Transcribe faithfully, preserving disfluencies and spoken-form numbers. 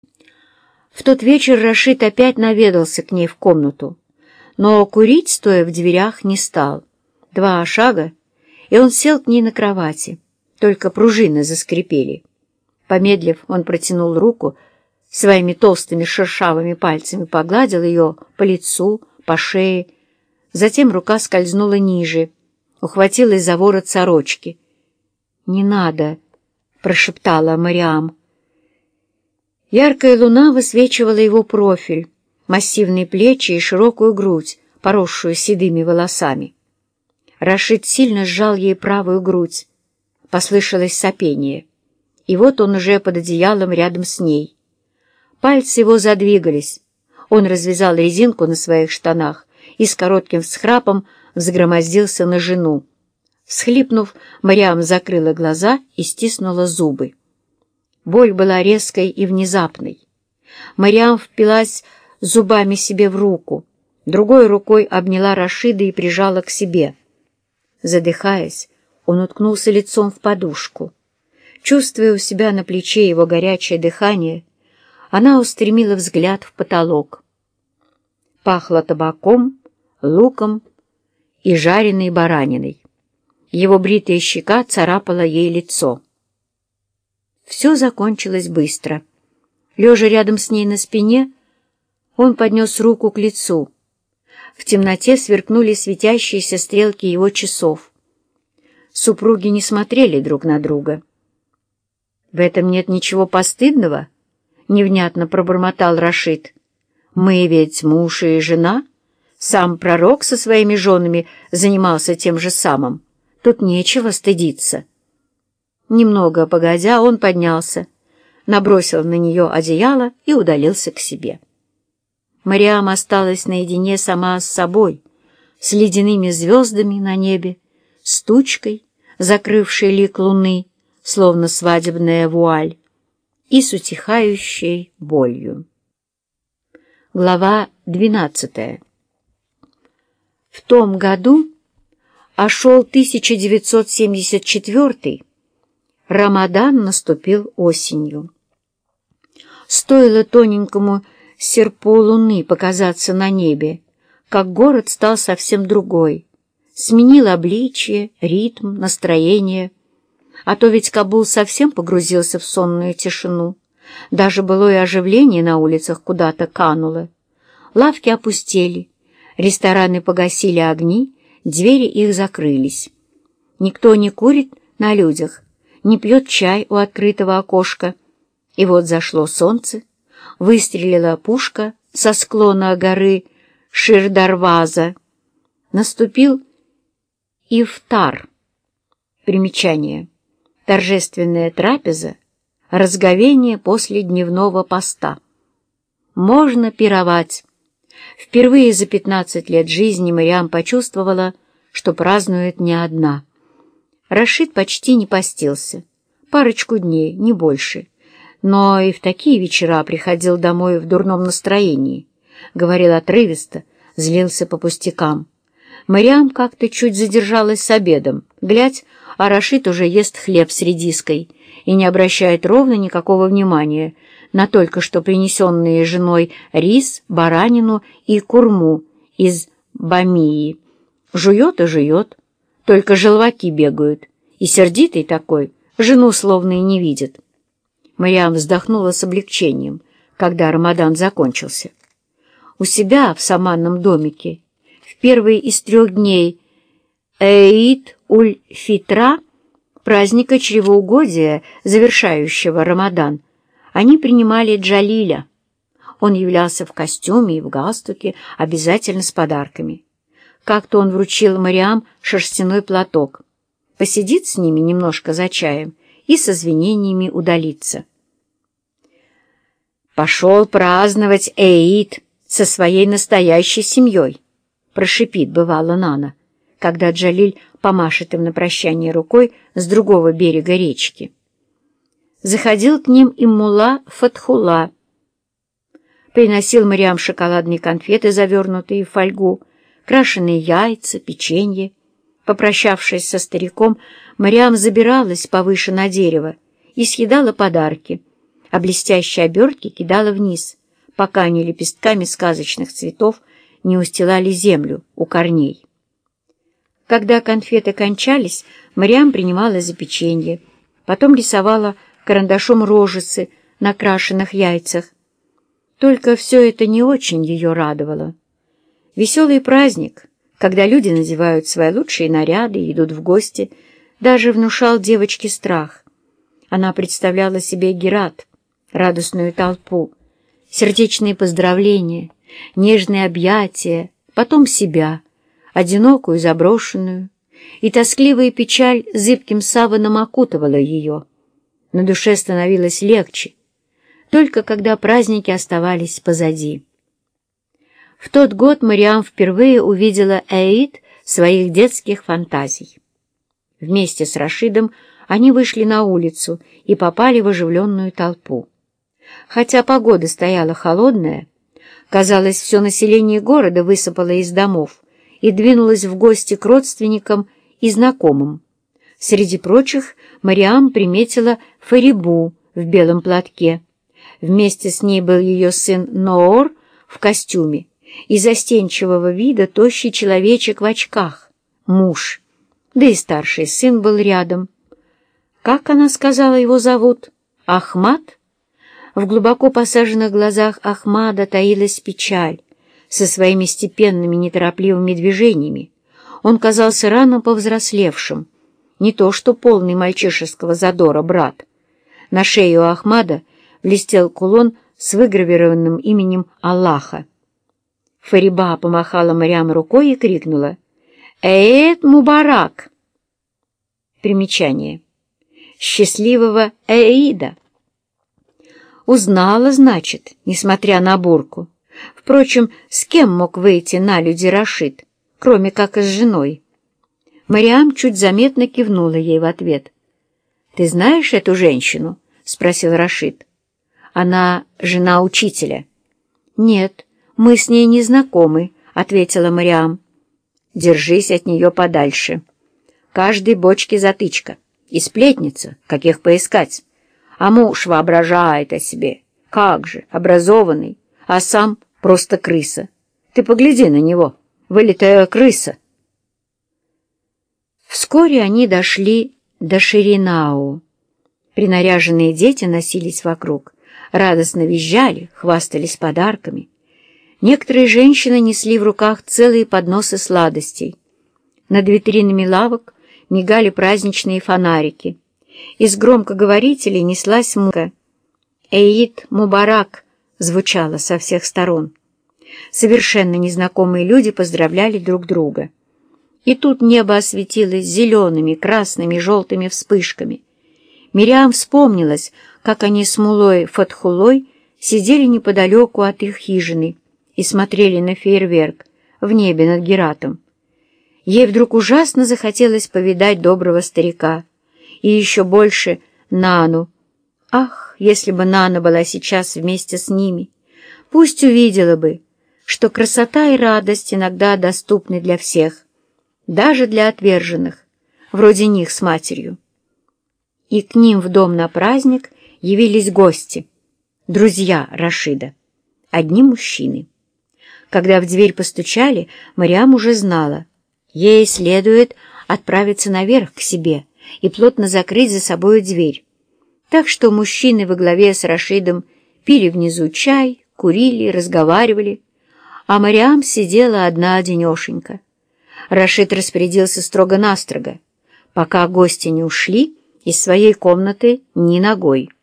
В тот вечер Рашид опять наведался к ней в комнату, но курить, стоя в дверях, не стал. Два шага, и он сел к ней на кровати, только пружины заскрипели. Помедлив, он протянул руку, своими толстыми шершавыми пальцами погладил ее по лицу, по шее. Затем рука скользнула ниже, ухватилась за ворот сорочки. «Не надо», — прошептала Мариам. Яркая луна высвечивала его профиль, массивные плечи и широкую грудь, поросшую седыми волосами. Рашид сильно сжал ей правую грудь. Послышалось сопение. И вот он уже под одеялом рядом с ней. Пальцы его задвигались. Он развязал резинку на своих штанах и с коротким всхрапом взгромоздился на жену. Всхлипнув, Мариам закрыла глаза и стиснула зубы. Боль была резкой и внезапной. Мариам впилась зубами себе в руку, другой рукой обняла Рашида и прижала к себе. Задыхаясь, он уткнулся лицом в подушку. Чувствуя у себя на плече его горячее дыхание, она устремила взгляд в потолок. Пахло табаком, луком и жареной бараниной. Его бритая щека царапала ей лицо. Все закончилось быстро. Лежа рядом с ней на спине, он поднес руку к лицу. В темноте сверкнули светящиеся стрелки его часов. Супруги не смотрели друг на друга. «В этом нет ничего постыдного?» — невнятно пробормотал Рашид. «Мы ведь муж и жена. Сам пророк со своими женами занимался тем же самым. Тут нечего стыдиться». Немного погодя, он поднялся, набросил на нее одеяло и удалился к себе. Мариам осталась наедине сама с собой, с ледяными звездами на небе, с тучкой, закрывшей лик луны, словно свадебная вуаль, и с утихающей болью. Глава двенадцатая. В том году, а шел тысяча девятьсот семьдесят четвёртый, Рамадан наступил осенью. Стоило тоненькому серпу луны показаться на небе, как город стал совсем другой, сменил обличие, ритм, настроение. А то ведь Кабул совсем погрузился в сонную тишину. Даже былое оживление на улицах куда-то кануло. Лавки опустели, рестораны погасили огни, двери их закрылись. Никто не курит на людях, не пьет чай у открытого окошка. И вот зашло солнце, выстрелила пушка со склона горы Ширдарваза. Наступил ифтар. Примечание. Торжественная трапеза, разговение после дневного поста. Можно пировать. Впервые за пятнадцать лет жизни Мариам почувствовала, что празднует не одна. Рашид почти не постился, парочку дней, не больше, но и в такие вечера приходил домой в дурном настроении, говорил отрывисто, злился по пустякам. Мариам как-то чуть задержалась с обедом, глядь, а Рашид уже ест хлеб с редиской и не обращает ровно никакого внимания на только что принесенные женой рис, баранину и курму из бамии. Жует и жует, только желваки бегают, и сердитый такой, жену словно и не видит. Мариам вздохнула с облегчением, когда Рамадан закончился. У себя в саманном домике в первый из трех дней Эид-уль-Фитра, праздника чревоугодия, завершающего Рамадан, они принимали Джалиля. Он являлся в костюме и в галстуке, обязательно с подарками. Как-то он вручил Мариам шерстяной платок, посидит с ними немножко за чаем и с извинениями удалится. «Пошел праздновать Эид со своей настоящей семьей», — прошипит бывало Нана, когда Джалиль помашет им на прощание рукой с другого берега речки. Заходил к ним и мулла Фатхулла, приносил Мариам шоколадные конфеты, завернутые в фольгу, крашеные яйца, печенье. Попрощавшись со стариком, Мариам забиралась повыше на дерево и съедала подарки, а блестящие обертки кидала вниз, пока они лепестками сказочных цветов не устилали землю у корней. Когда конфеты кончались, Мариам принималась за печенье, потом рисовала карандашом рожицы на крашеных яйцах. Только все это не очень ее радовало. Веселый праздник, когда люди надевают свои лучшие наряды и идут в гости, даже внушал девочке страх. Она представляла себе Герат, радостную толпу, сердечные поздравления, нежные объятия, потом себя, одинокую, заброшенную, и тоскливая печаль зыбким саваном окутывала ее. На душе становилось легче, только когда праздники оставались позади. В тот год Мариам впервые увидела Эид своих детских фантазий. Вместе с Рашидом они вышли на улицу и попали в оживленную толпу. Хотя погода стояла холодная, казалось, все население города высыпало из домов и двинулось в гости к родственникам и знакомым. Среди прочих Мариам приметила Фарибу в белом платке. Вместе с ней был ее сын Ноор в костюме и застенчивого вида тощий человечек в очках, муж, да и старший сын был рядом. Как она сказала, его зовут? Ахмад? В глубоко посаженных глазах Ахмада таилась печаль со своими степенными неторопливыми движениями. Он казался рано повзрослевшим, не то что полный мальчишеского задора брат. На шее у Ахмада блестел кулон с выгравированным именем Аллаха. Фариба помахала Мариам рукой и крикнула: «Эйд Мубарак!» Примечание. «Счастливого Эида!» Узнала, значит, несмотря на бурку. Впрочем, с кем мог выйти на люди Рашид, кроме как и с женой? Мариам чуть заметно кивнула ей в ответ. «Ты знаешь эту женщину?» — спросил Рашид. «Она жена учителя». «Нет, мы с ней не знакомы», — ответила Мариам. «Держись от нее подальше. Каждой бочке затычка. И сплетница, каких поискать. А муж воображает о себе. Как же, образованный, а сам просто крыса. Ты погляди на него, вылитая крыса». Вскоре они дошли до Ширинау. Принаряженные дети носились вокруг, радостно визжали, хвастались подарками. Некоторые женщины несли в руках целые подносы сладостей. Над витринами лавок мигали праздничные фонарики. Из громкоговорителей неслась музыка. «Эйд Мубарак» звучало со всех сторон. Совершенно незнакомые люди поздравляли друг друга. И тут небо осветилось зелеными, красными, желтыми вспышками. Мириам вспомнилась, как они с Мулой Фатхулой сидели неподалеку от их хижины и смотрели на фейерверк в небе над Гератом. Ей вдруг ужасно захотелось повидать доброго старика и еще больше Нану. Ах, если бы Нана была сейчас вместе с ними, пусть увидела бы, что красота и радость иногда доступны для всех, даже для отверженных, вроде них с матерью. И к ним в дом на праздник явились гости, друзья Рашида, одни мужчины. Когда в дверь постучали, Мариам уже знала, ей следует отправиться наверх к себе и плотно закрыть за собою дверь. Так что мужчины во главе с Рашидом пили внизу чай, курили, разговаривали, а Мариам сидела одна-одинешенька. Рашид распорядился строго-настрого, пока гости не ушли из своей комнаты ни ногой.